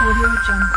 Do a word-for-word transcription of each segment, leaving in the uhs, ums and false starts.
Audio Jungle.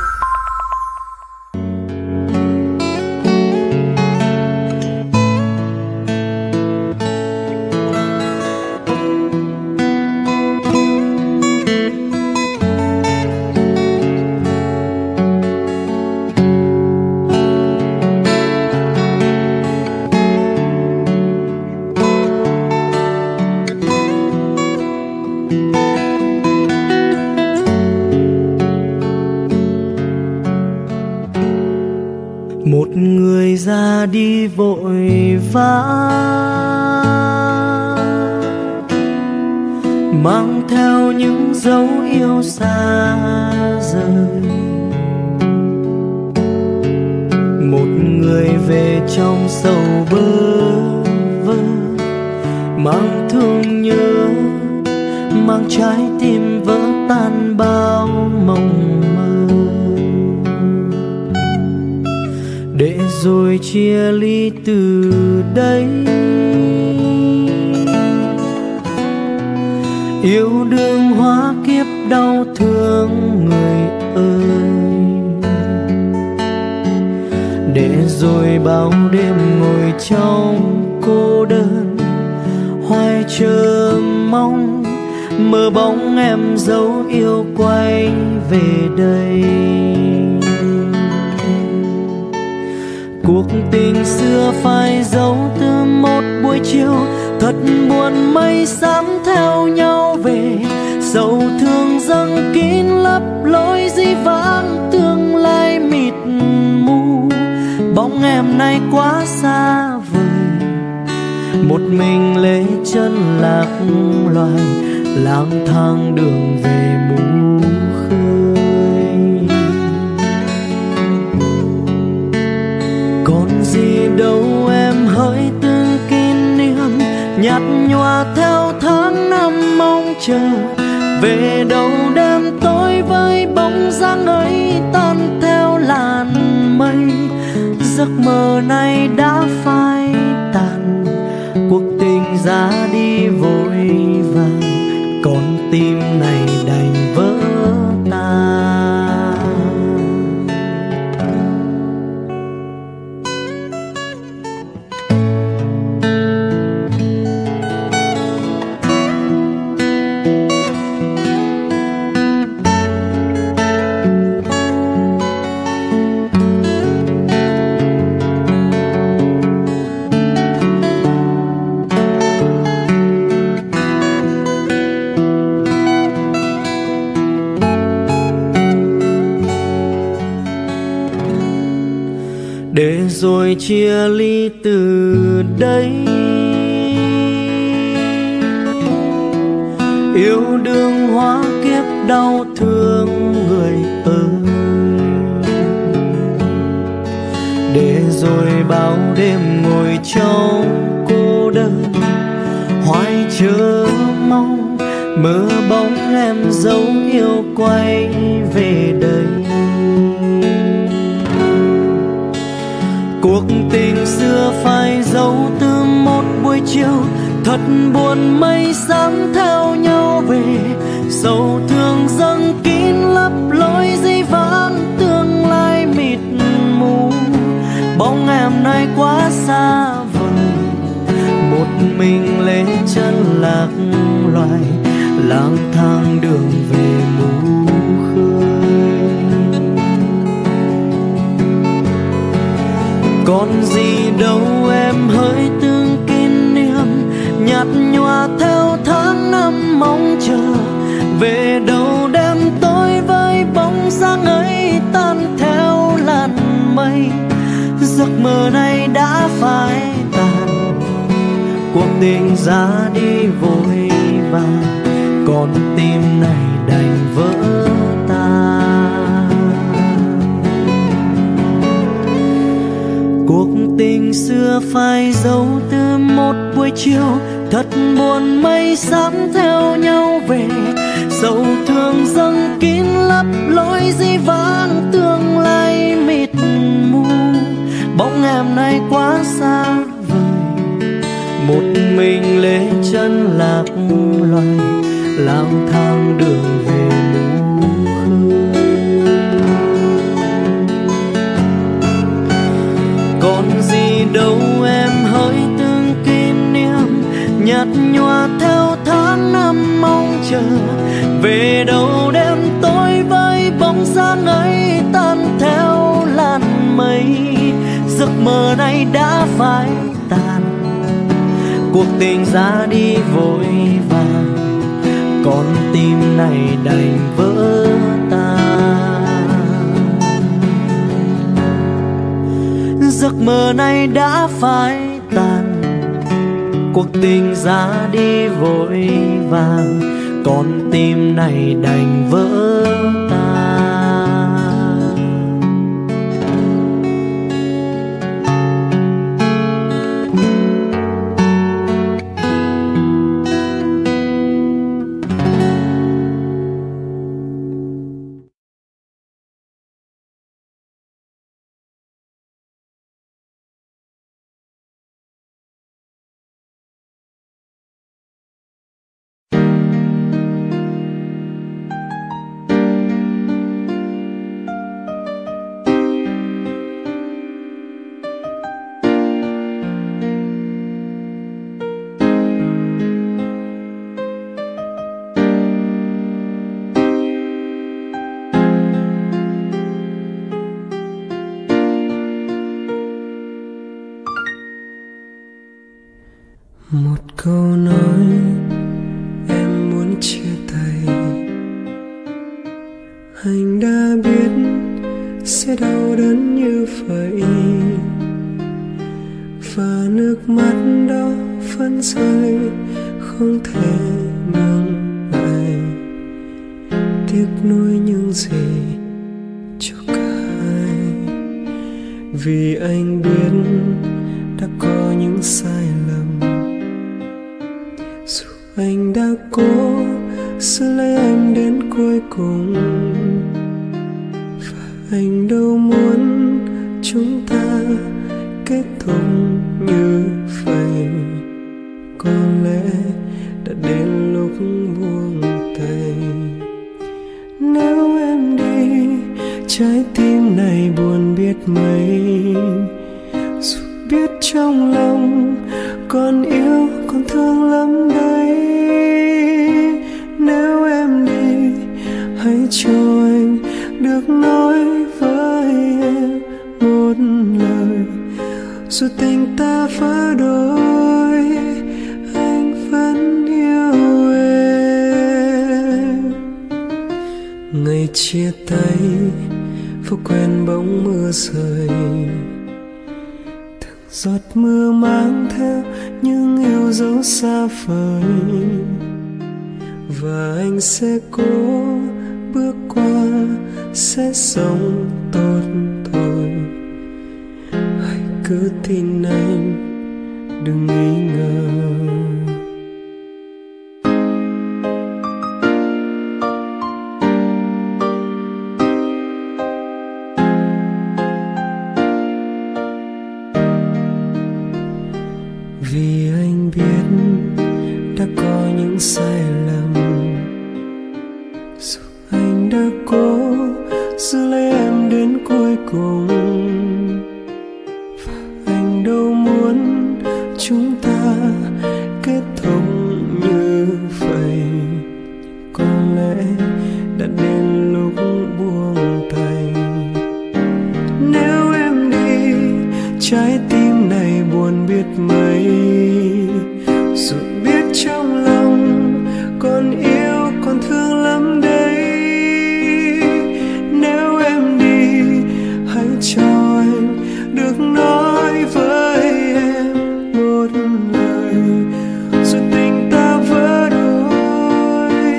Một người ra đi vội vã, mang theo những dấu yêu xa rời. Một người về trong sầu bơ vơ, mang thương nhớ, mang trái tim vỡ tan bao mộng mơ. Để rồi chia ly từ đây, yêu đương hóa kiếp đau thương người ơi. Để rồi bao đêm ngồi trong cô đơn, hoài chờ mong mơ bóng em dấu yêu quay về đây. Cuộc tình xưa phai dấu từ một buổi chiều, thật buồn mây xám theo nhau về. Sầu thương dâng kín lấp lối dĩ vãng, tương lai mịt mù. Bóng em nay quá xa vời, một mình lê chân lạc loài, lang thang đường về mù khơi. Còn gì đâu em hỡi từng kỷ niệm, nhạt nhòa theo tháng năm mong chờ. Về đâu đêm tối với bóng dáng ấy tan theo làn mây. Giấc mơ này đã phai tàn, cuộc tình ra đi vội vàng, con tim này đành vỡ tan. Để rồi chia ly từ đây, yêu đương hóa kiếp đau thương người ơi. Để rồi bao đêm ngồi trong cô đơn, hoài chờ mong mơ bóng em dấu yêu quay về đây. Cuộc tình xưa phai dấu từ một buổi chiều, thật buồn mây xám theo nhau về. Sầu thương dâng kín lấp lối dĩ vãng, tương lai mịt mù. Bóng em nay quá xa vời, một mình lê chân lạc loài, lang thang đường về mù khơi. Còn gì đâu em hỡi từng kỷ niệm, nhạt nhòa theo tháng năm mong chờ. Về đâu đêm tối với bóng dáng ấy tan theo làn mây. Giấc mơ này đã phai tàn, cuộc tình ra đi vội vàng, con tim này đành vỡ tan. Cuộc tình xưa phai dấu từ một buổi chiều, thật buồn mây xám theo nhau về. Sầu thương dâng kín lấp lối dĩ vãng, tương lai mịt mù. Bóng em nay quá xa vời, một mình lê chân lạc loài, lang thang đường về mù khơi. về đâu đêm tối với bóng dáng ấy tan theo làn mây. Giấc mơ này đã phai tàn, cuộc tình ra đi vội vàng, con tim này đành vỡ tan. Giấc mơ này đã phai tàn, cuộc tình ra đi vội vàng, con tim này đành vỡ tan. Một câu nói em muốn chia tay, anh đã biết sẽ đau đớn như vậy, và nước mắt đó vẫn rơi không thể ngừng lại. Tiếc nuối những gì cho cả hai, vì anh biết đã có những sai lầm. Dù anh đã cố giữ lấy em đến cuối cùng, và anh đâu muốn chúng ta kết thúc như vậy. Có lẽ đã đến lúc buông tay. Nếu em đi, trái tim này buồn biết mấy. Dù biết trong lòng còn yêu còn thương lắm đấy. Nếu em đi, hãy cho anh được nói với em một lời. Dù tình ta vỡ đôi, anh vẫn yêu em. Ngày chia tay vô quen bóng mưa rơi, từng giọt mưa mang theo những yêu dấu xa vời. Và anh sẽ cố bước qua, sẽ sống tốt thôi. Hãy cứ tin anh, đừng nghi ngờ. Vì anh biết đã có những sai lầm. Dù anh đã cố giữ lấy em đến cuối cùng, và anh đâu muốn chúng ta kết thúc như vậy. Có lẽ đã đến lúc buông tay. Nếu em đi, trái tim này buồn biết mấy. Dù biết trong lòng còn yêu còn thương lắm đấy. Nếu em đi, hãy cho anh được nói với em một lời. Dù tình ta vỡ đôi,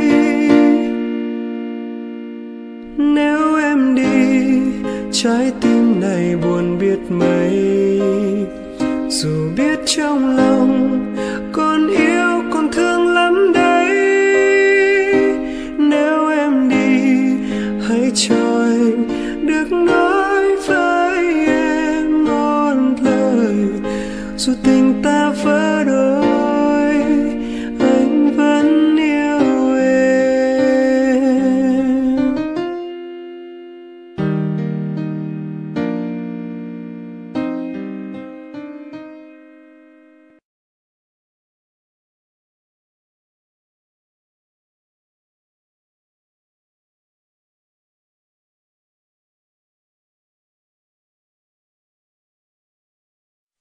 nếu em đi, trái tim này buồn biết mấy. Dù biết trong lòng còn yêu còn thương lắm đấy. Nếu em đi, hãy cho anh được nói với em một lời. Dù tình ta vỡ đôi, anh vẫn yêu em.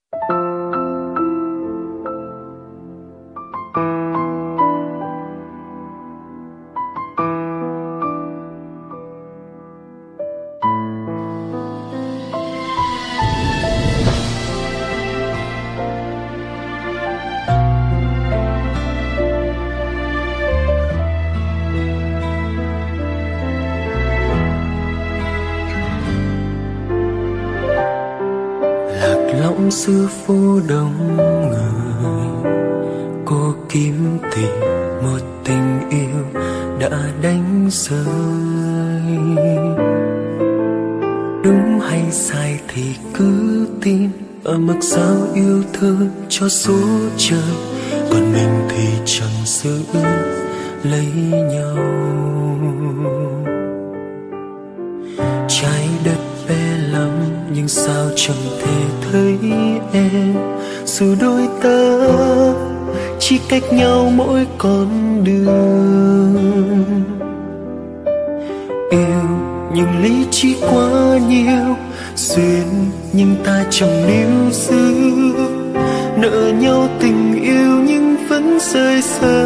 Xưa phố đông người, cô kiếm tìm một tình yêu đã đánh rơi. Đúng hay sai thì cứ tin ở mức giao yêu thương cho số trời, còn mình thì chẳng giữ lấy nhau. Trái đất bé lắm nhưng sao chẳng thể thấy em, dù đôi ta chỉ cách nhau mỗi con đường. Yêu nhưng lý trí quá nhiều, duyên nhưng ta chẳng níu giữ. Nợ nhau tình yêu nhưng vẫn rời xa,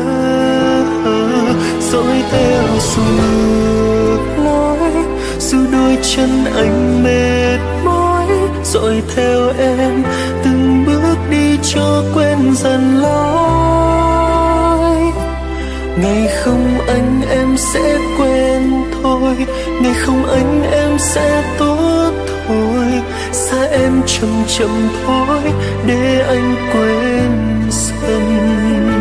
dõi theo dù ngược lối, dù đôi chân anh mệt mỏi. Dõi theo em từng bước đi cho quen dần lối. Ngày không anh em sẽ quen thôi, ngày không anh em sẽ tốt thôi. Xa em chậm chậm thôi để anh quên dần.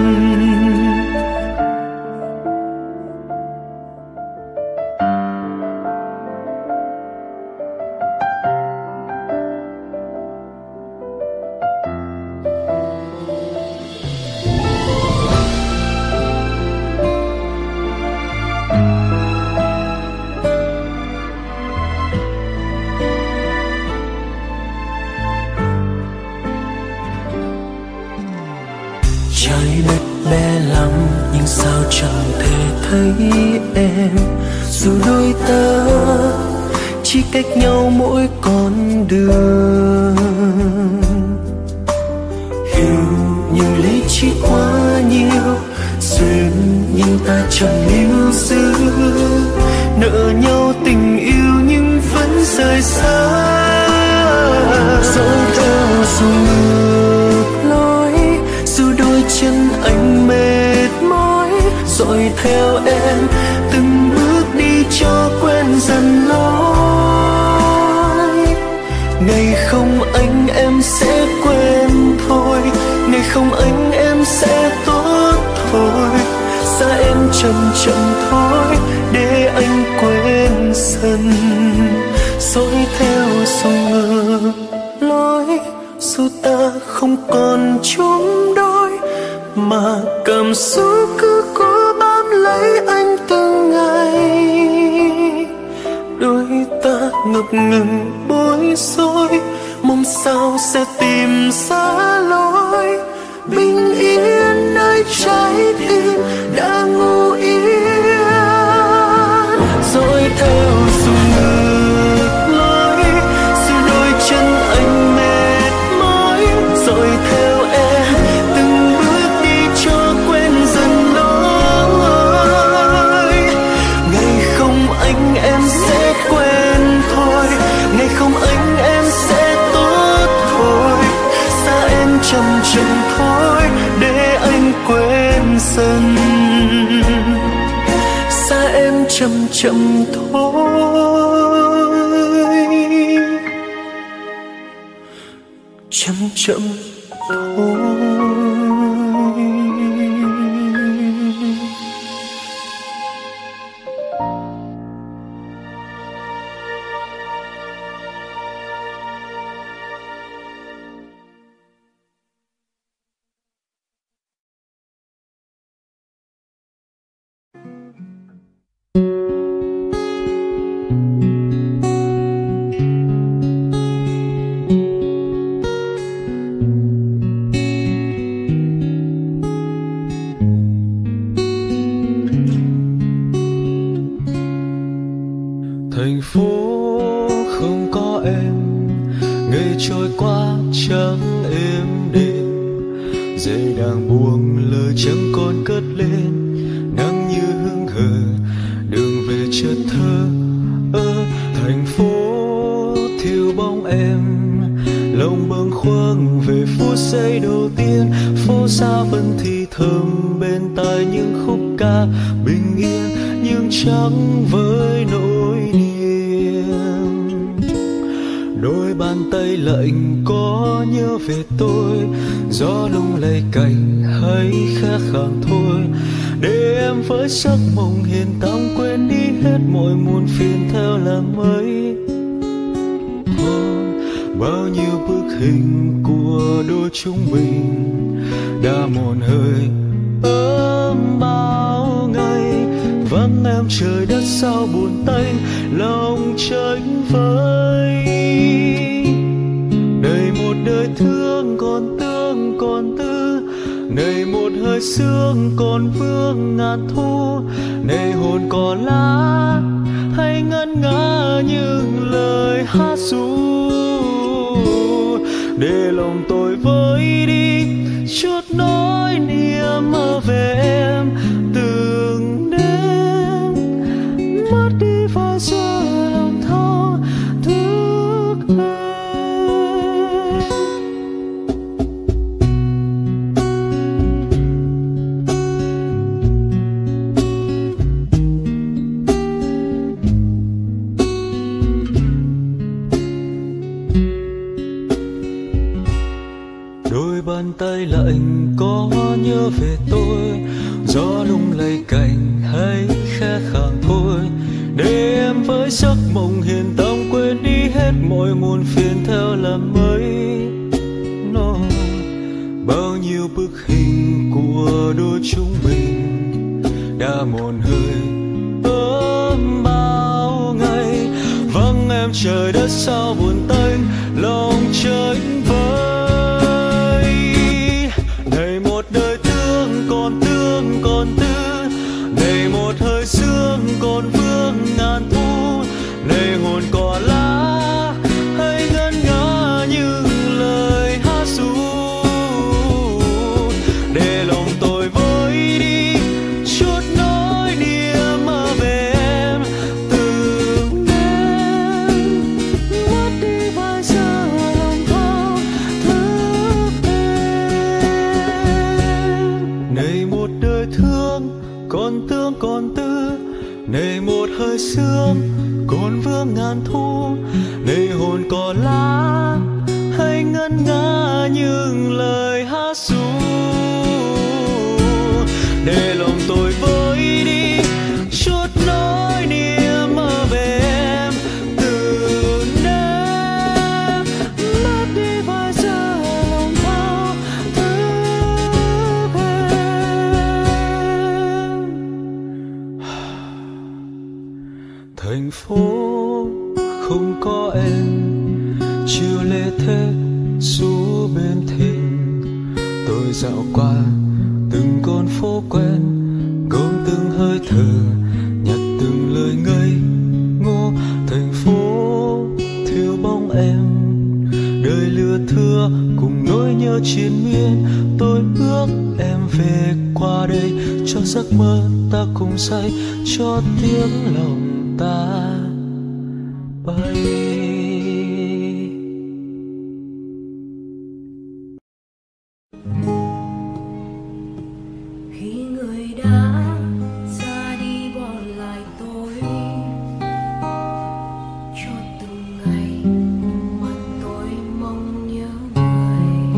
Trái đất bé lắm nhưng sao chẳng thể thấy em, dù đôi ta chỉ cách nhau mỗi con đường. Hiểu nhưng lý trí quá nhiều, duyên nhưng ta chẳng níu giữ. Nợ nhau tình yêu nhưng vẫn rời xa, dõi theo dù ngược lối, dù đôi chân anh mệt mỏi. Dõi theo em từng bước đi cho quen dần lối. Ngày không anh em sẽ quen thôi, ngày không anh em sẽ tốt thôi. Xa em chậm chậm thôi để anh quên dần. Dõi theo dù ngược lối, dù ta không còn chung đôi, mà cảm xúc cứ cố bám lấy anh từng ngày. Đôi ta ngập ngừng bối rối, mong sao sẽ tìm ra lối bình yên nơi trái tim đã ngủ yên. Dõi theo dù ngược lối, dù đôi chân anh mệt mỏi. Dõi theo em từng bước đi cho quen dần lối. Ngày không anh em sẽ quen thôi, ngày không anh em sẽ tốt thôi. Xa em chậm chậm thôi để anh quên dần. Xa em chậm chậm thôi, chậm chậm thôi. Thành phố không có em, ngày trôi qua chẳng êm đềm, dây đang buông lời chẳng còn cất lên, nắng như hững hờ đường về chợt thơ ơ. Thành phố thiếu bóng em, lòng bâng khuâng về phút giây đầu tiên. Phố xa vẫn thì thầm bên tai những khúc ca bình yên nhưng chẳng với nỗi niềm. Đôi bàn tay lạnh có nhớ về tôi, gió lung lay cành hay khẽ khàng thôi, để em với giấc mộng hiền tạm quên đi hết mọi muôn phiền theo làng mây. Bao nhiêu bức hình của đôi chúng mình đã một hơi ấm bao ngày. Vắng em trời đất sao buồn tênh, lòng tranh vơi. Này một đời thương còn tương còn tư, này một hơi sương còn vương ngàn thu, này hồn cỏ lá hay ngân nga những lời hát ru. Để lòng tôi vơi đi chút nỗi niềm mơ về em, từng đêm mất đi vài giờ lòng thao thức em. Đôi bàn tay lạnh có nhớ về tôi, gió lung lay cành hay khẽ khàng thôi, để em với giấc mộng hiền tạm quên đi hết mọi muôn phiền theo làn mây. No. Bao nhiêu bức hình của đôi chúng mình đã một hơi ấm bao ngày. Vắng em trời đất sao buồn tênh, lòng tranh vơi. Còn tư, này một hơi sương còn vương ngàn thu, này hồn cỏ lá hay ngân nga những lời hát ru. Để lòng tôi vơi đi chút nỗi niềm mơ về em, từng đêm mất đi vài giờ lòng thao thức em. Này một đời thương còn tương còn tư, này một hơi sương còn vương ngàn thu, này hồn cỏ lá hay ngân nga những lời hát ru. Để lòng tôi vơi đi chút nỗi niềm mơ về em, từng đêm mất đi vài giờ lòng thao thức em. Thành phố không có em, chiều lê thế ru bên thềm. Tôi dạo qua từng con phố quen, gom từng hơi thở, nhặt từng lời ngây ngô. Thành phố thiếu bóng em, đời lừa thưa cùng nỗi nhớ triền miên. Tôi ước em về qua đây, cho giấc mơ ta cùng say, cho tiếng lòng ta bay. Khi người đã ra đi bỏ lại tôi, cho từng ngày mà tôi mong nhớ người,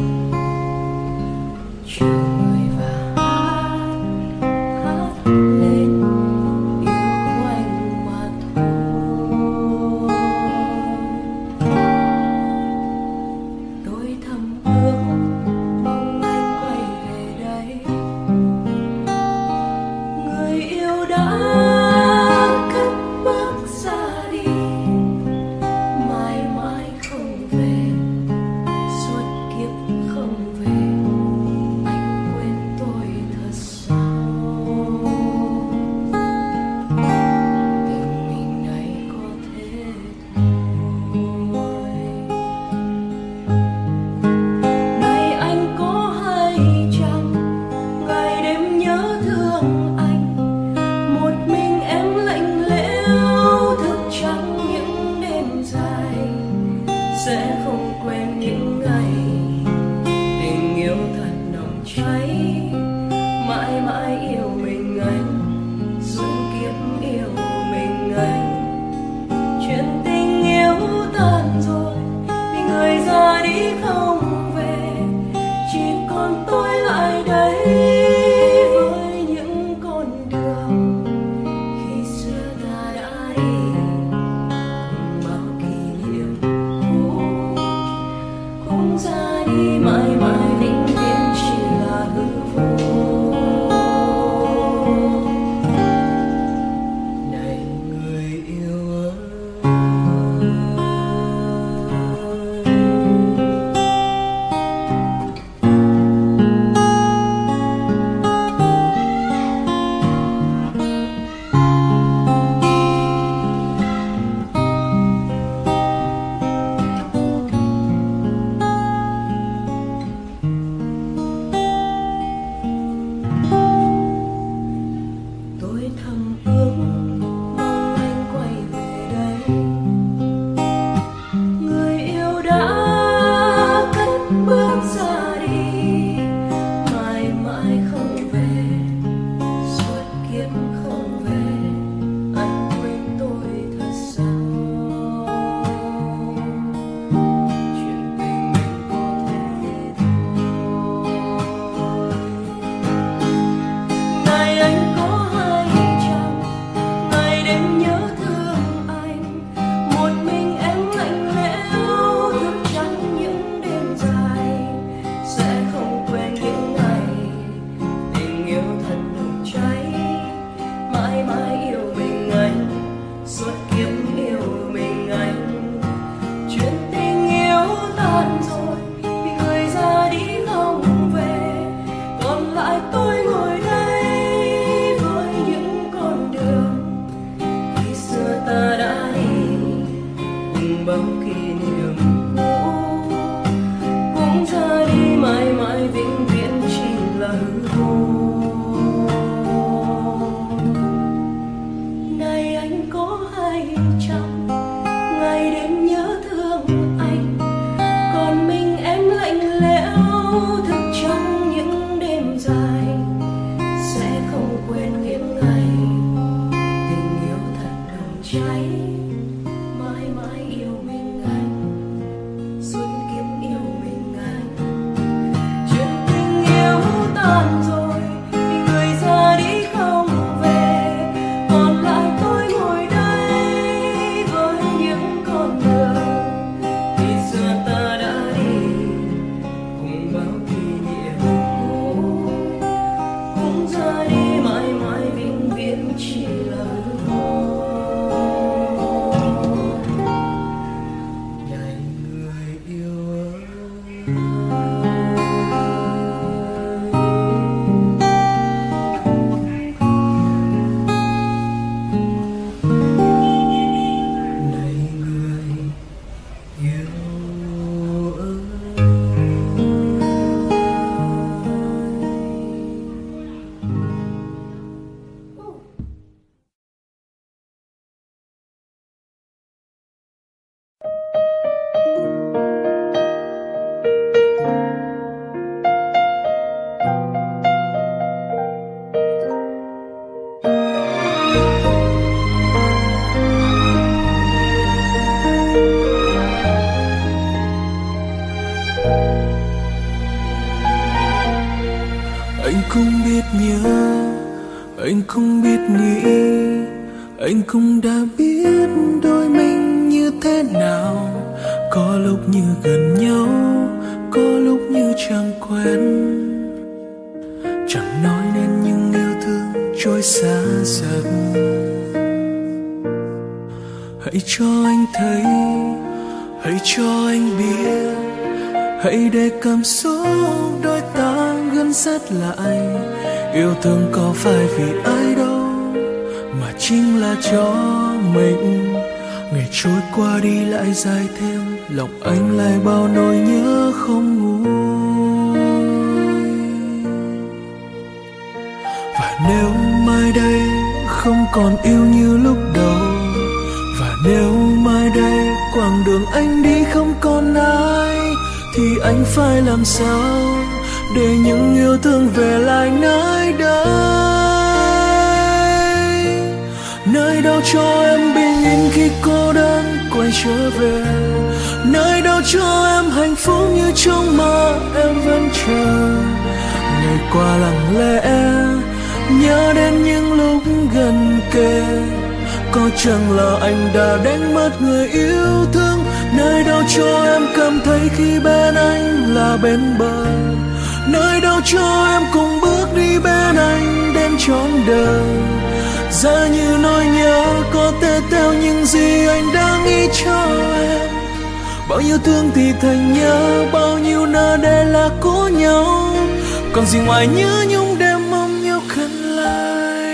chờ người và hát hát lên yêu anh mà thôi. Người yêu đã cất bước ra đi, mãi mãi không về, suốt kiếp không về. Anh quên tôi thật sao? Chuyện tình mình có thế thôi. Ngày anh có hay chăng, ngày đêm nhớ thương anh, một mình em lạnh lẽo thức trắng những đêm dài, sẽ không quên những ngày tình yêu thật nồng cháy, mãi mãi yêu mình anh, suốt kiếp yêu mình anh. Chuyện tình yêu tan rồi, vì người ra đi không về, còn lại tôi ngồi đây với những con đường khi xưa ta đã đi, cùng bao kỷ niệm cũ cũng ra đi, mãi mãi vĩnh viễn chỉ là hư vô. Này anh có hay chăng, ngày đêm nhớ thương anh, còn mình em lạnh lẽo thức trắng những đêm dài, sẽ không quên những ngày tình yêu thật nồng cháy, mãi mãi yêu mình anh, suốt kiếp yêu mình anh. Chuyện tình yêu tan rồi, vì người ra đi không về, còn lại tôi ngồi đây với những con đường khi xưa ta đã đi, cùng bao kỷ niệm cũ cũng ra đi, mãi mãi vĩnh viễn chỉ là hư vô. Này người yêu ơi, này người yêu ơi. Anh không biết nhớ, anh không biết nghĩ, anh cũng đã biết đôi mình như thế nào. Có lúc như gần nhau, có lúc như chẳng quen, chẳng nói nên những yêu thương trôi xa dần. Hãy cho anh thấy, hãy cho anh biết, hãy để cảm xúc đôi ta gắn sát lại. Yêu thương có phải vì ai đâu, mà chính là cho mình. Ngày trôi qua đi lại dài thêm, lòng anh lại bao nỗi nhớ không nguôi. Và nếu mai đây không còn yêu như lúc đầu, và nếu mai đây quãng đường anh đi không còn ai, thì anh phải làm sao để những yêu thương về lại nơi đây. Nơi đâu cho em bình yên khi cô đơn quay trở về, nơi đâu cho em hạnh phúc như trong mơ em vẫn chờ. Ngày qua lặng lẽ nhớ đến những lúc gần kề, có chẳng là anh đã đánh mất người yêu thương. Nơi đâu cho em cảm thấy khi bên anh là bên bờ, nơi đâu cho em cùng bước đi bên anh đến trọn đời. Giá như nỗi nhớ có thể theo những gì anh đang nghĩ cho em, bao nhiêu thương thì thành nhớ, bao nhiêu nỡ để là cố nhau, còn gì ngoài nhớ nhung đêm mong nhau khẩn lại.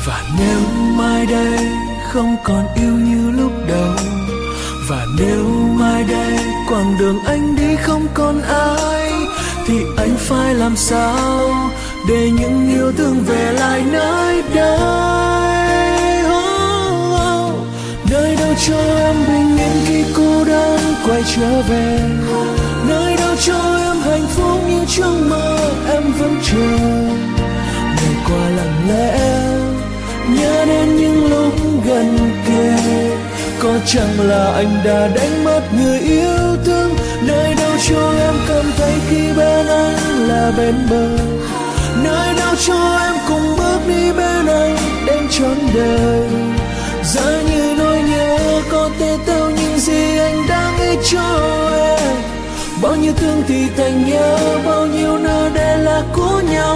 Và nếu mai đây không còn yêu như lúc đầu, và nếu mai đây quãng đường anh đi không còn ai, thì anh phải làm sao để những yêu thương về lại nơi đây. Oh, oh. Nơi đâu cho em bình yên khi cô đơn quay trở về, nơi đâu cho em hạnh phúc như trong mơ em vẫn chờ. Ngày qua lặng lẽ nhớ đến những lúc gần kề, có chẳng là anh đã đánh mất người yêu thương. Nơi đâu cho em cảm thấy khi bên anh là bên bờ, nơi đâu cho em cùng bước đi bên anh đến trọn đời. Giá như nỗi nhớ có thể theo những gì anh đang nghĩ cho em, bao nhiêu thương thì thành nhớ, bao nhiêu nỡ để là của nhau.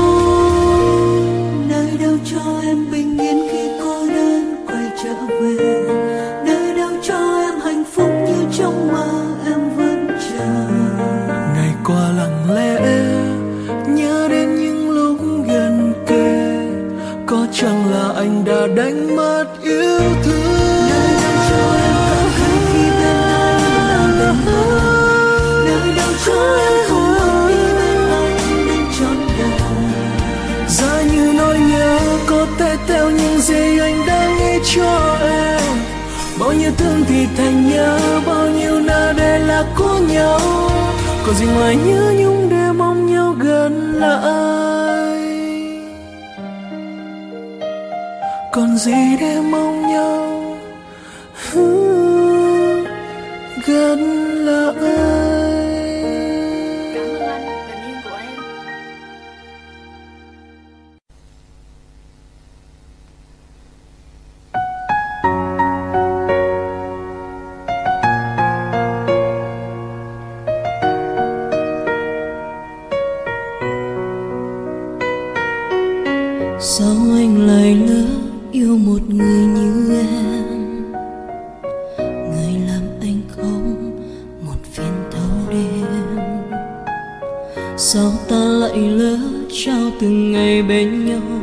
Nơi đâu cho em bình yên khi cô đơn quay trở về, nơi đâu cho em hạnh phúc như trong mơ em vẫn chờ. Ngày qua lặng lẽ nhớ đến những lúc gần kề, có chẳng là anh đã đánh mất yêu thương. Nơi đâu cho em cảm thấy khi bên anh là bên bờ, nơi đâu cho em không bước đi bên anh đến trọn đời. Giá như nỗi nhớ có thể theo những gì anh đang nghĩ cho em, bao nhiêu thương thì thành nhớ, bao nhiêu nỡ để là của nhau. Còn gì ngoài nhớ nhung để mong nhau gần lại, còn gì để mong nhau gần lại. Cảm ơn anh, tình yêu của em. Sao anh lại lỡ yêu một người như em, người làm anh không một phiền thâu đêm. Sao ta lại lỡ trao từng ngày bên nhau,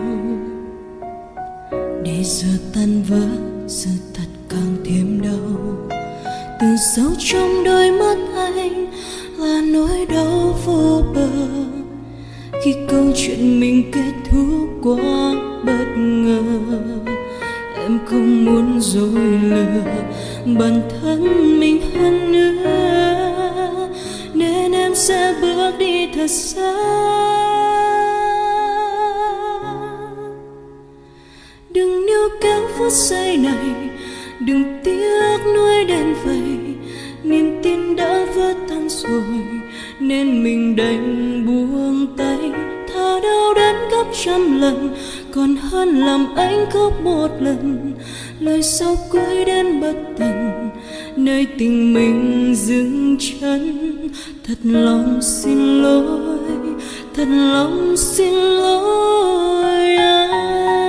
để giờ tan vỡ sự thật càng thêm đau. Từ sâu trong đôi mắt anh là nỗi đau vô bờ, khi câu chuyện mình kết thúc quá bất ngờ. Em không muốn dối lừa bản thân mình hơn nữa, nên em sẽ bước đi thật xa. Đừng níu kéo phút giây này, đừng tiếc nuối đến vậy. Niềm tin đã vỡ tan rồi, nên mình đành buông tay. Thà đau đớn gấp trăm lần, còn hơn làm anh khóc một lần. Lời sau cuối đến bất tận, nơi tình mình dừng chân. Thật lòng xin lỗi, thật lòng xin lỗi anh.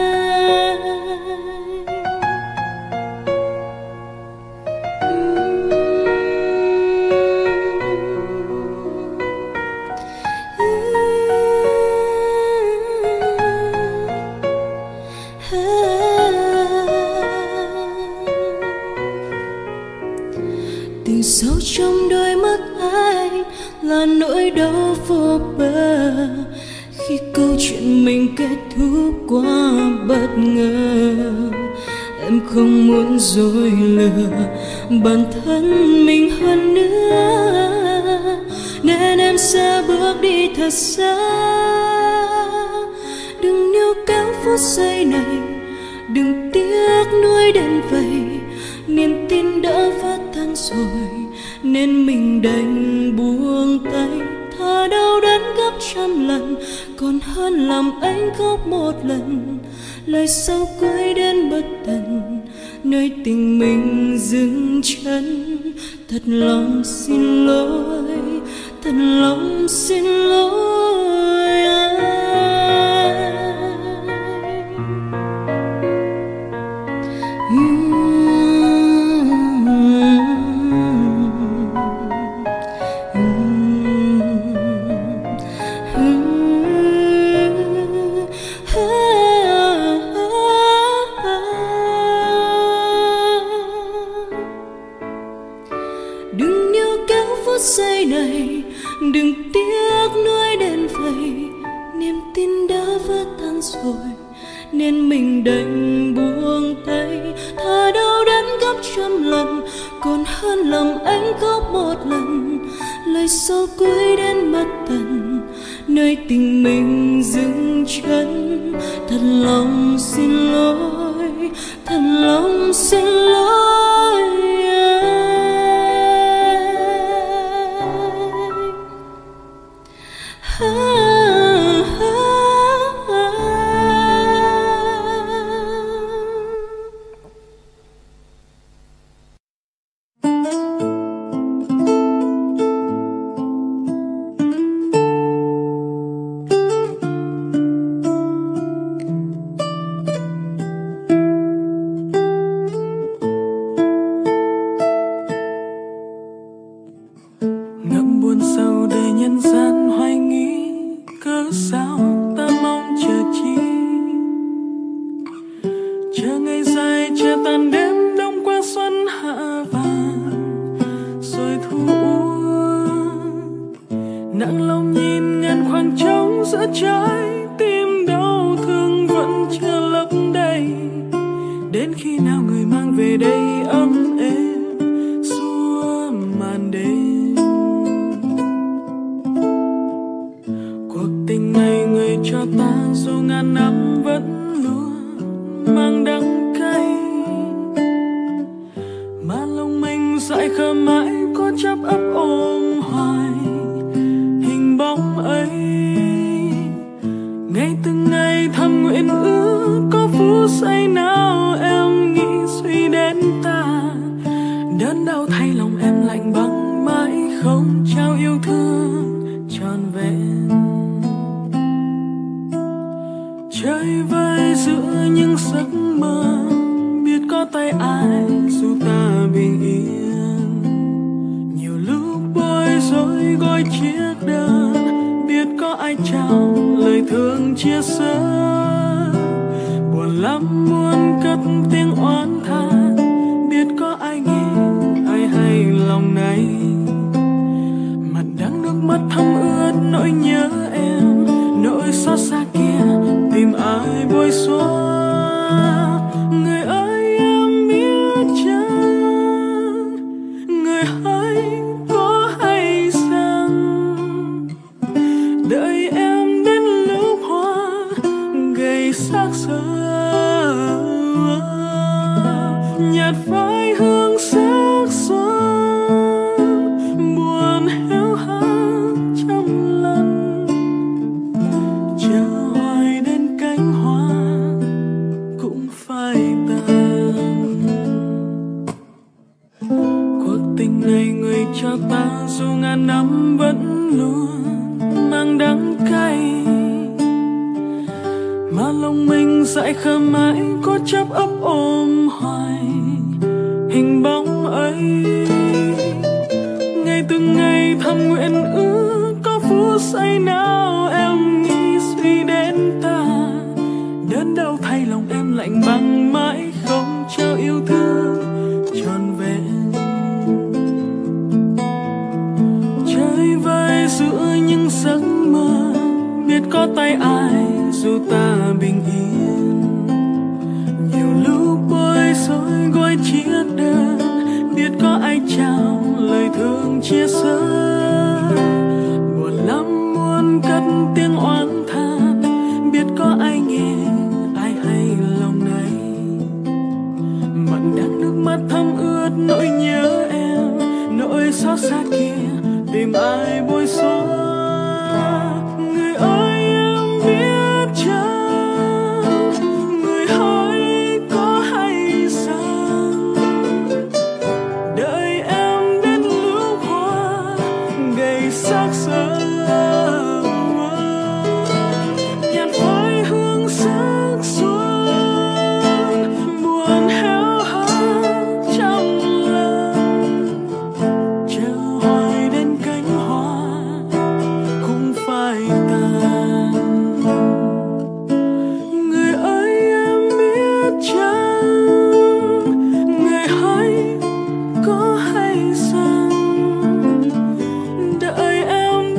Từ sâu trong đôi mắt anh là nỗi đau vô bờ, khi câu chuyện mình kết thúc quá bất ngờ. Em không muốn dối lừa bản thân mình hơn nữa, nên em sẽ bước đi thật xa. Đừng níu kéo phút giây này, đừng tiếc nuối đến vậy. Niềm tin đã vỡ tan rồi, nên mình đành buông tay. Thà đau đớn gấp trăm lần, còn hơn làm anh khóc một lần. Lời sau cuối đến bất tận, nơi tình mình dừng chân. Thật lòng xin lỗi, thật lòng xin lỗi anh. nên mình đành buông tay. Thà đau đớn gấp trăm lần còn hơn lòng anh khóc một lần, lời sau cuối đến mất tần nơi tình mình dừng chân. Thật lòng xin lỗi, thật lòng xin lỗi anh.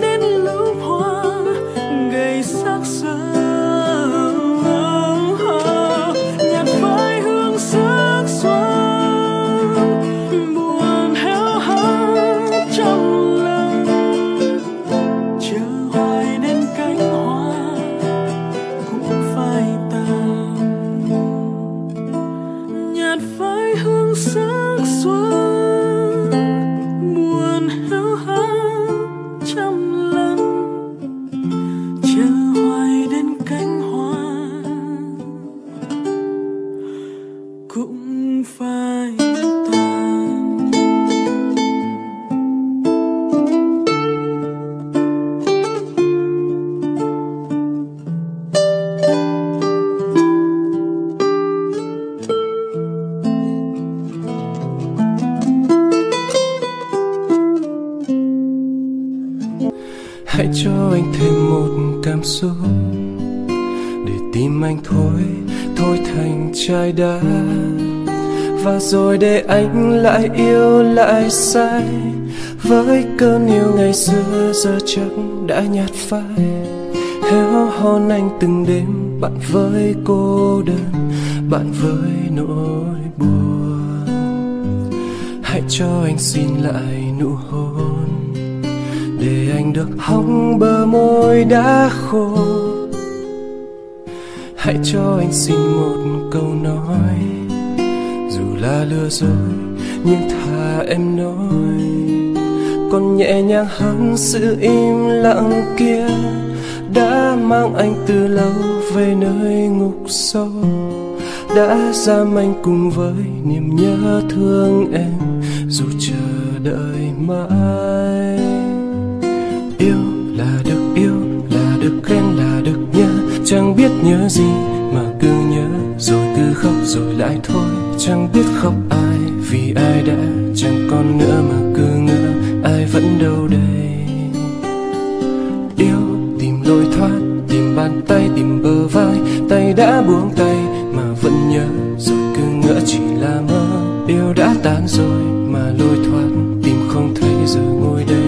sắc sỡ. xuống để tìm anh thôi, thôi thành chai đá. Và rồi để anh lại yêu lại say, với cơn yêu ngày xưa giờ chắc đã nhạt phai. Héo hon anh từng đêm, bạn với cô đơn, bạn với nỗi buồn. Hãy cho anh xin lại nụ hôn, để anh được hóng bờ môi đã khô. Hãy cho anh xin một câu nói, dù là lừa dối nhưng thà em nói, còn nhẹ nhàng hơn sự im lặng kia đã mang anh từ lâu về nơi ngục sâu, đã giam anh cùng với niềm nhớ thương em dù chờ đợi mãi. Yêu là được yêu, là được khen, là được nhớ, chẳng biết nhớ gì mà cứ nhớ rồi cứ khóc rồi lại thôi. Chẳng biết khóc ai vì ai đã chẳng còn nữa mà cứ ngỡ ai vẫn đâu đây. Yêu tìm lối thoát, tìm bàn tay, tìm bờ vai, tay đã buông tay mà vẫn nhớ rồi cứ ngỡ chỉ là mơ. Yêu đã tan rồi mà lối thoát tìm không thấy giờ ngồi đây.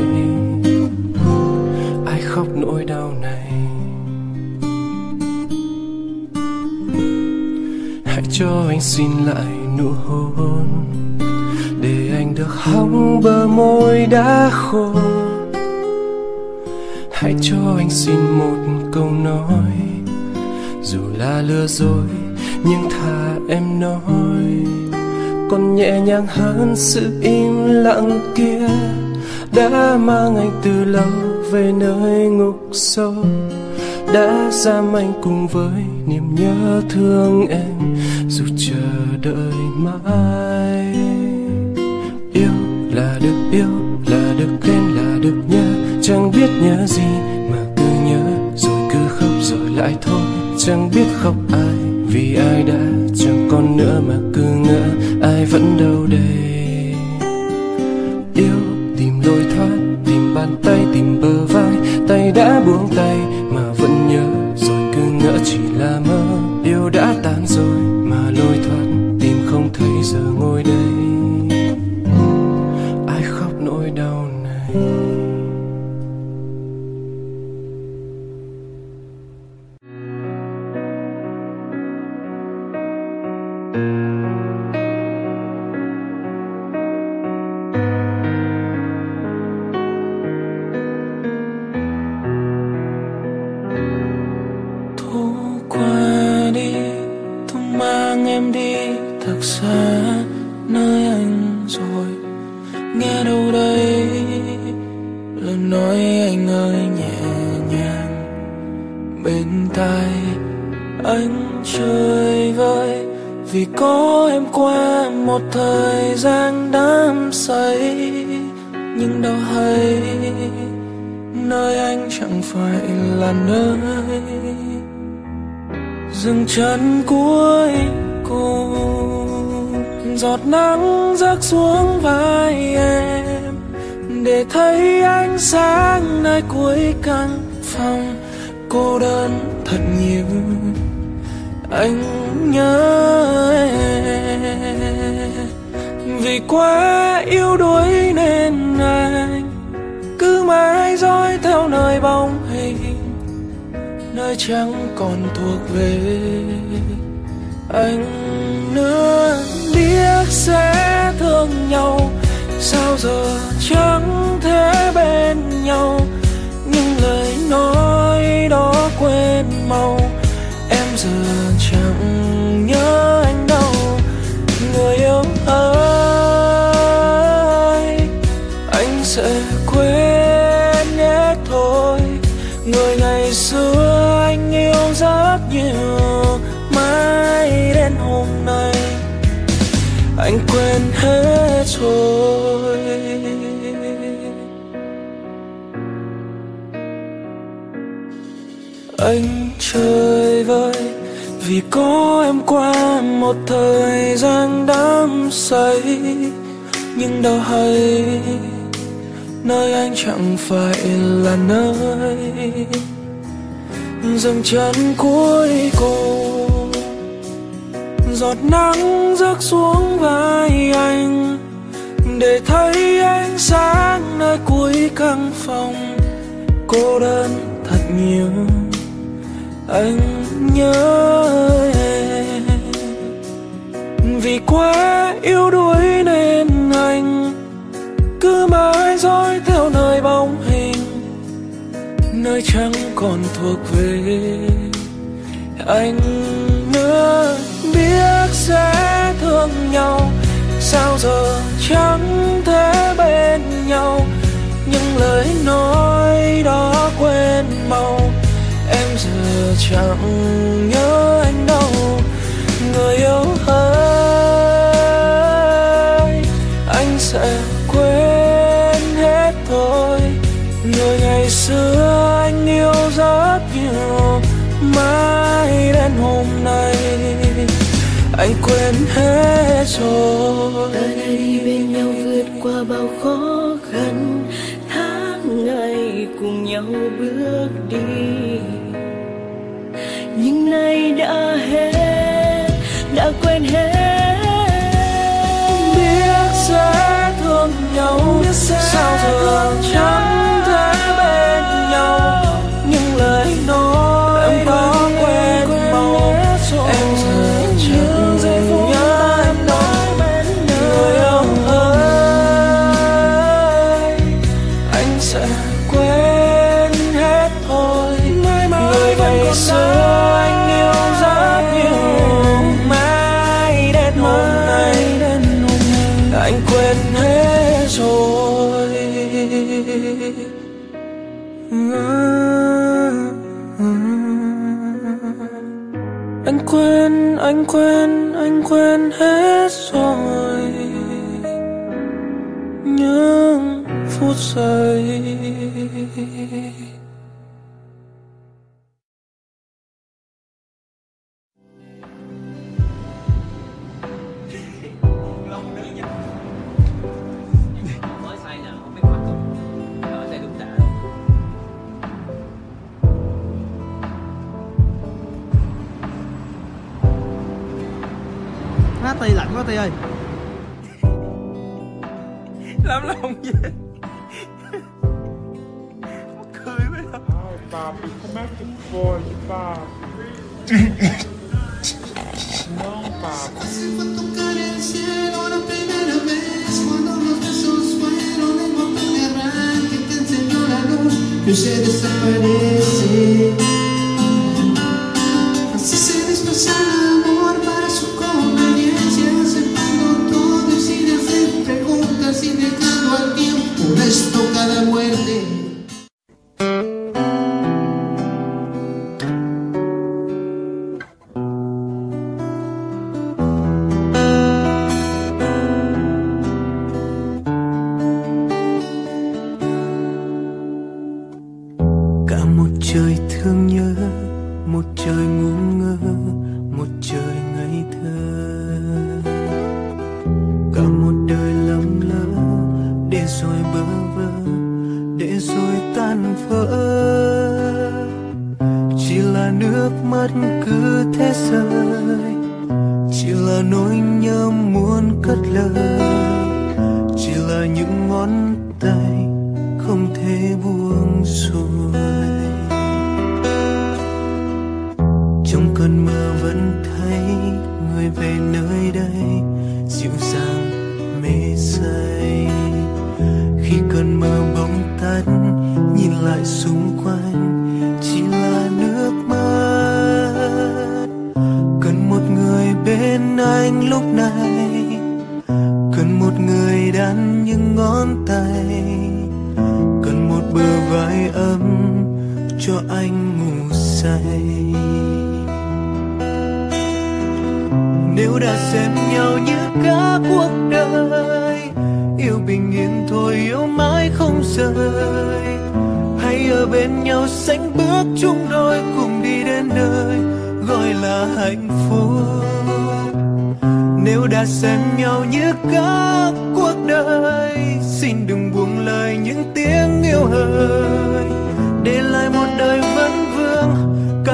Ai khóc nỗi đau này, hãy cho anh xin lại nụ hôn, để anh được hóng bờ môi đã khô. Hãy cho anh xin một câu nói, dù là lừa dối nhưng thà em nói, còn nhẹ nhàng hơn sự im lặng kia đã mang anh từ lâu về nơi ngục sâu, đã giam anh cùng với niềm nhớ thương em dù chờ đợi mãi. Yêu là được yêu, là được khen, là được nhớ, chẳng biết nhớ gì mà cứ nhớ rồi cứ khóc rồi lại thôi. Chẳng biết khóc ai vì ai đã chẳng còn nữa mà cứ ngỡ ai vẫn đâu đây. Yêu tìm lối thoát, tìm bàn tay, tìm bờ vai, tay đã buông tay mà vẫn nhớ rồi cứ ngỡ chỉ là mơ. Yêu đã tan rồi mà lối thoát tìm không thấy giờ ngồi đây. Ai khóc nỗi đau này. Chân cuối cùng, giọt nắng rớt xuống vai em để thấy ánh sáng nơi cuối căn phòng cô đơn thật nhiều. Anh nhớ em vì quá yếu đuối nên anh cứ mãi dõi theo nơi bóng hình, nơi chẳng còn thuộc về anh nữa. Biết sẽ thương nhau, sao giờ chẳng thể bên nhau, nhưng lời nói đó quên mau. Em giờ chẳng nhớ anh đâu, người yêu ơi, anh sẽ quên hết thôi. Người ngày xưa anh yêu rất nhiều, mãi đến hôm nay anh quên hết rồi. Anh chơi vơi vì có em qua một thời gian đắm say, nhưng đâu hay nơi anh chẳng phải là nơi dừng chân cuối cùng. Giọt nắng rớt xuống vai anh để thấy ánh sáng nơi cuối căn phòng. Cô đơn thật nhiều, anh nhớ em. Vì quá yếu đuối nên anh cứ mãi dõi theo nơi bóng hình, nơi chẳng còn thuộc về anh nữa. Biết sẽ thương nhau, sao giờ chẳng thể bên nhau. Những lời nói đó quên mau, em giờ chẳng nhớ anh đâu. Người yêu ơi, anh sẽ quên hết thôi. Người ngày xưa anh yêu rất nhiều, mãi đến hôm nay anh quên hết rồi. Ta đã đi bên nhau vượt qua bao khó khăn, tháng ngày cùng nhau bước đi. Nhưng nay đã hết, đã quên hết. Biết sẽ thương nhau, biết sẽ sao giờ chẳng thể bên nhau. Những lời nói em có quên mau, em giờ chẳng nhớ em đâu. Người yêu ơi, anh sẽ quên hết thôi. Người ngày xưa anh yêu rất nhiều, mãi đến hôm nay anh quên hết rồi. Anh quên, anh quên, anh quên hết rồi những phút giây. Má Tì lạnh quá Tì ơi. Làm lòng gì mắc cười với đâu. Ai, papi, como é que pode, papi? Não, papi. Así fue tocar el cielo la primera vez, cuando los besos fueron el botón de arranque que encendió la luz y se desaparece. Así se desplaza el amor para su conveniencia, aceptando todo y sin hacer preguntas y dejando al tiempo resto cada muerte. Cả một trời thương nhớ, một trời ngu ngơ, một trời ngây thơ. Cả một đời lầm lỡ, để rồi bơ vơ, để rồi tan vỡ. Chỉ là nước mắt cứ thế rơi, chỉ là nỗi nhớ muốn cất lời, chỉ là những ngón tay không thể buông xuôi. Trong cơn mơ vẫn thấy người về nơi đây dịu dàng mê say. Khi cơn mơ bỗng tắt, nhìn lại xung quanh chỉ là nước mắt. Cần một người bên anh lúc này, cần một người đan những ngón tay, cần một bờ vai ấm cho anh ngủ say. Nếu đã xem nhau như cả cuộc đời, yêu bình yên thôi, yêu mãi không rời. Hãy ở bên nhau sánh bước chung đôi, cùng đi đến nơi gọi là hạnh phúc. Nếu đã xem nhau như cả cuộc đời, xin đừng buông lời những tiếng yêu hời, để lại một đời vấn vương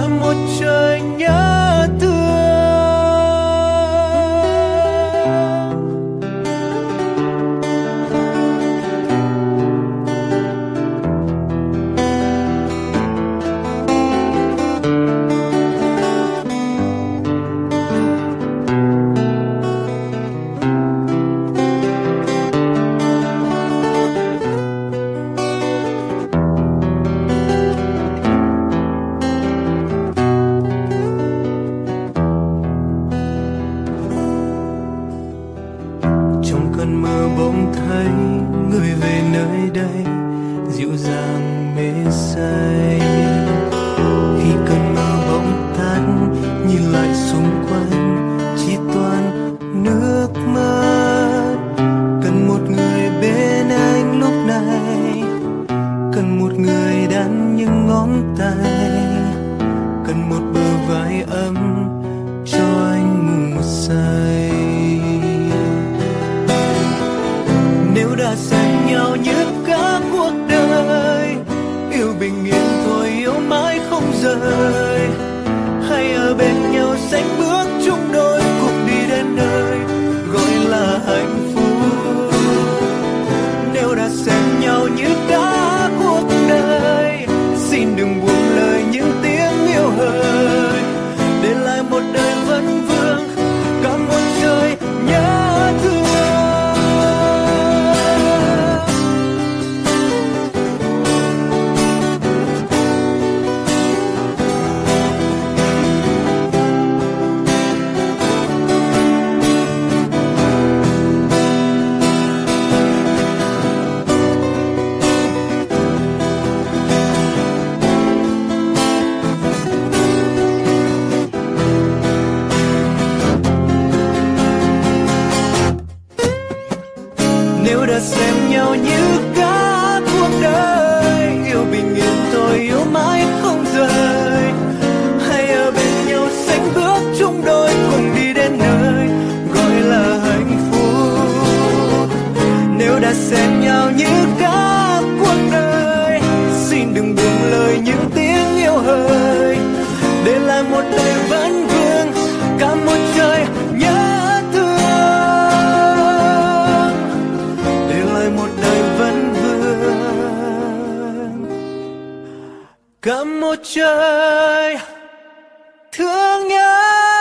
cần một bờ vai ấm cho anh ngủ say. Nếu đã xem nhau như cả cuộc đời, yêu bình yên thôi yêu mãi không rời, hay ở bên nhau sánh bước chung đôi cùng đi đến nơi gọi là hạnh phúc. Nếu đã xem nhau như cả cuộc đời, xin đừng buông lời những tiếng yêu hời, để lại một đời vấn vương cả một trời nhớ thương. Nếu đã xem nhau như cả cuộc đời, yêu bình yên thôi yêu mãi không rời, hay ở bên nhau sánh bước chung đôi cùng đi đến nơi gọi là hạnh phúc. Nếu đã xem nhau như cả cuộc đời, xin đừng buông lời những tiếng yêu hời, để lại một đời vấn vương cả một trời nhớ. Cả một trời thương nhớ.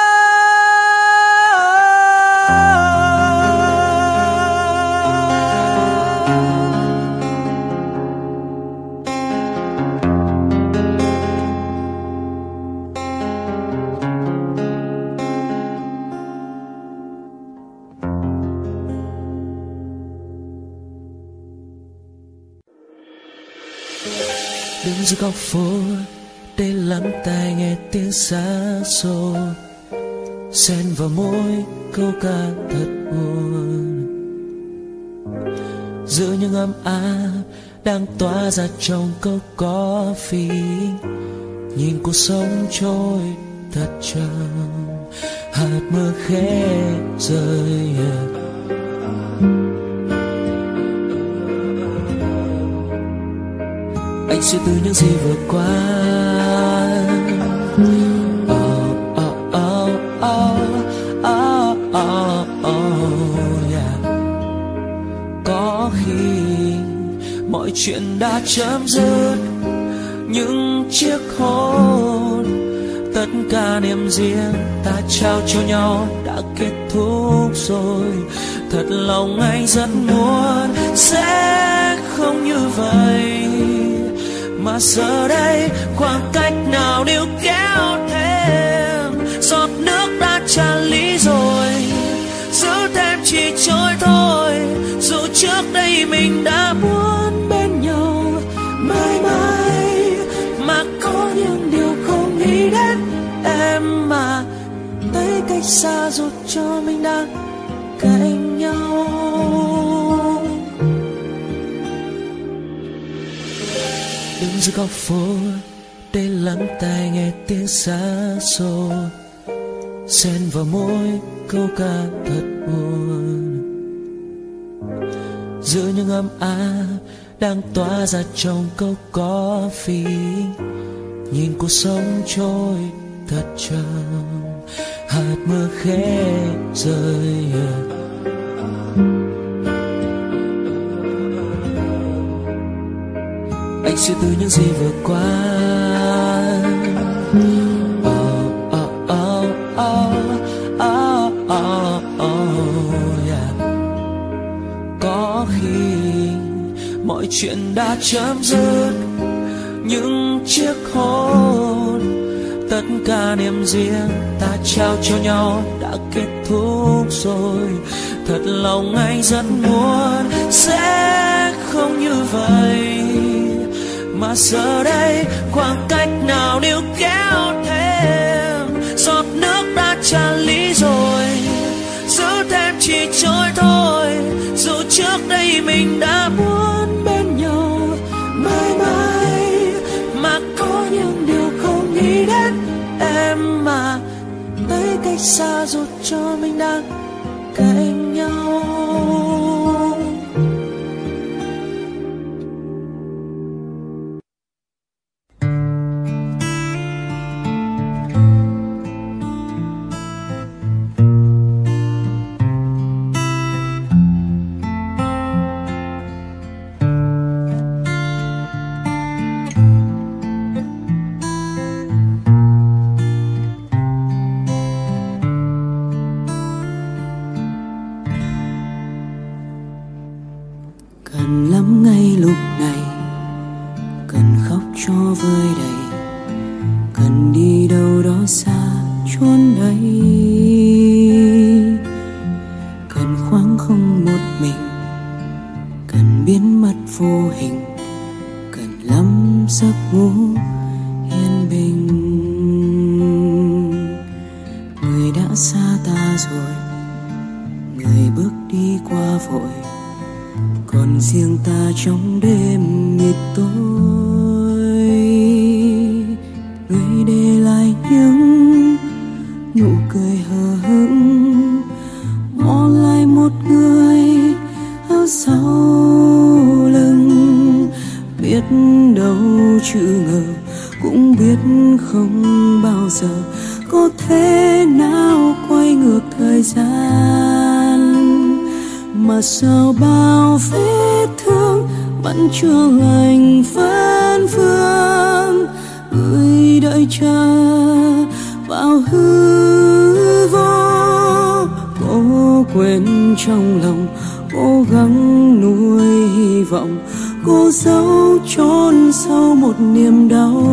Đứng giữa góc phố để lắng tai nghe tiếng xa xôi, xen vào môi câu ca thật buồn. Giữa những ấm áp đang tỏa ra trong cốc có phi, nhìn cuộc sống trôi thật chậm, hạt mưa khẽ rơi. Anh suy tư những gì vừa qua. Oh, oh, oh, oh, oh, oh, oh, yeah. Có khi mọi chuyện đã chấm dứt, những chiếc hôn, tất cả niềm riêng ta trao cho nhau đã kết thúc rồi. Thật lòng anh rất muốn sẽ không như vậy, mà giờ đây khoảng cách nào níu kéo thêm, giọt nước đã tràn ly rồi, giữ thêm chỉ trôi thôi. Dù trước đây mình đã muốn bên nhau mãi mãi, mà có những điều không nghĩ đến em, mà thấy cách xa dù cho mình đang cạnh nhau. Đứng giữa góc phố để lắng tai nghe tiếng xa xôi, xen vào môi câu ca thật buồn. Giữa những ấm áp đang tỏa ra trong cốc có phi, nhìn cuộc sống trôi thật chậm, hạt mưa khẽ rơi. Anh suy tư những gì vừa qua. Oh, oh, oh, oh, oh, oh, oh, yeah. Có khi mọi chuyện đã chấm dứt, những chiếc hôn, tất cả niềm riêng ta trao cho nhau đã kết thúc rồi. Thật lòng anh rất muốn sẽ không như vậy, mà giờ đây khoảng cách nào níu kéo thêm, giọt nước đã tràn ly rồi, giữ thêm chỉ trôi thôi. Dù trước đây mình đã muốn bên nhau mãi mãi, mà có những điều không nghĩ đến cách xa dù cho mình đang cạnh nhau. Cần lắm ngay lúc này, cần khóc cho vơi đầy, cần đi đâu đó xa chốn đây, cần khoáng không một mình, cần biến mất vô hình, cần lắm giấc ngủ yên bình. Người đã xa ta rồi, người bước đi qua vội, còn riêng ta trong đêm mịt tối. Người để lại những nụ cười hờ hững, bỏ lại một người áo sau lưng. Biết đâu chữ ngờ, cũng biết không bao giờ có thể nào quay ngược thời gian. Mà sao bao vết thương vẫn chưa lành phán phương, người đợi chờ vào hư vô. Cô quên trong lòng, cố gắng nuôi hy vọng, cô giấu chôn sâu một niềm đau.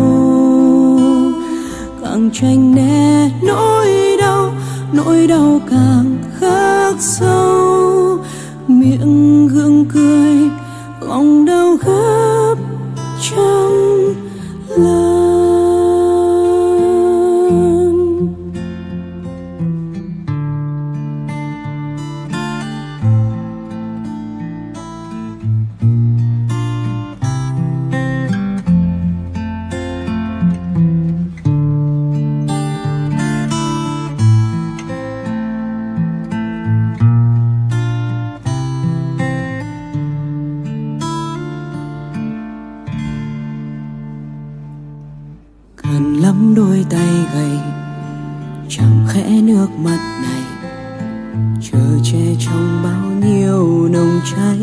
Càng tranh né nỗi đau, nỗi đau càng khắc sâu. Miệng gượng cười, lòng đau gấp trăm lần. Cần lắm đôi tay gầy, chẳng khẽ nước mắt này, chờ che trong bao nhiêu nồng cháy.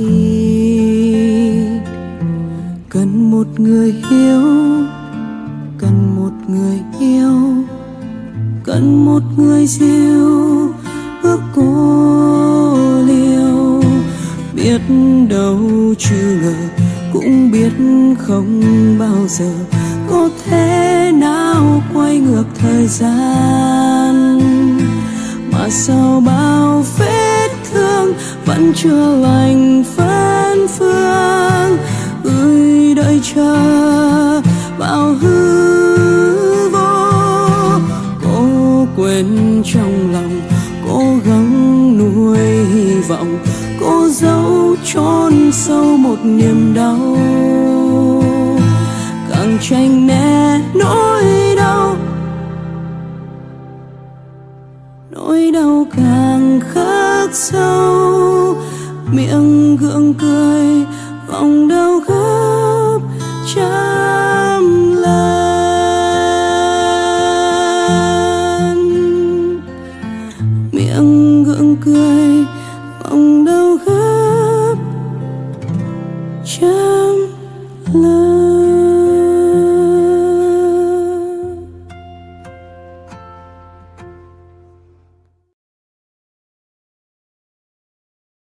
Cần một người hiểu, cần một người yêu, cần một người dìu ước cô liêu. Biết đâu chưa ngờ, cũng biết không bao giờ có thể nào quay ngược thời gian. Mà sao bao vết thương vẫn chưa lành phán phương, ơi đợi chờ bao hư vô. Cô quên trong lòng, cố gắng nuôi hy vọng, cô giấu chôn sâu một niềm đau. Càng tranh né nỗi đau, nỗi đau càng khắc sâu. Miệng gượng cười, lòng đau gấp trăm lần. Miệng gượng cười, lòng đau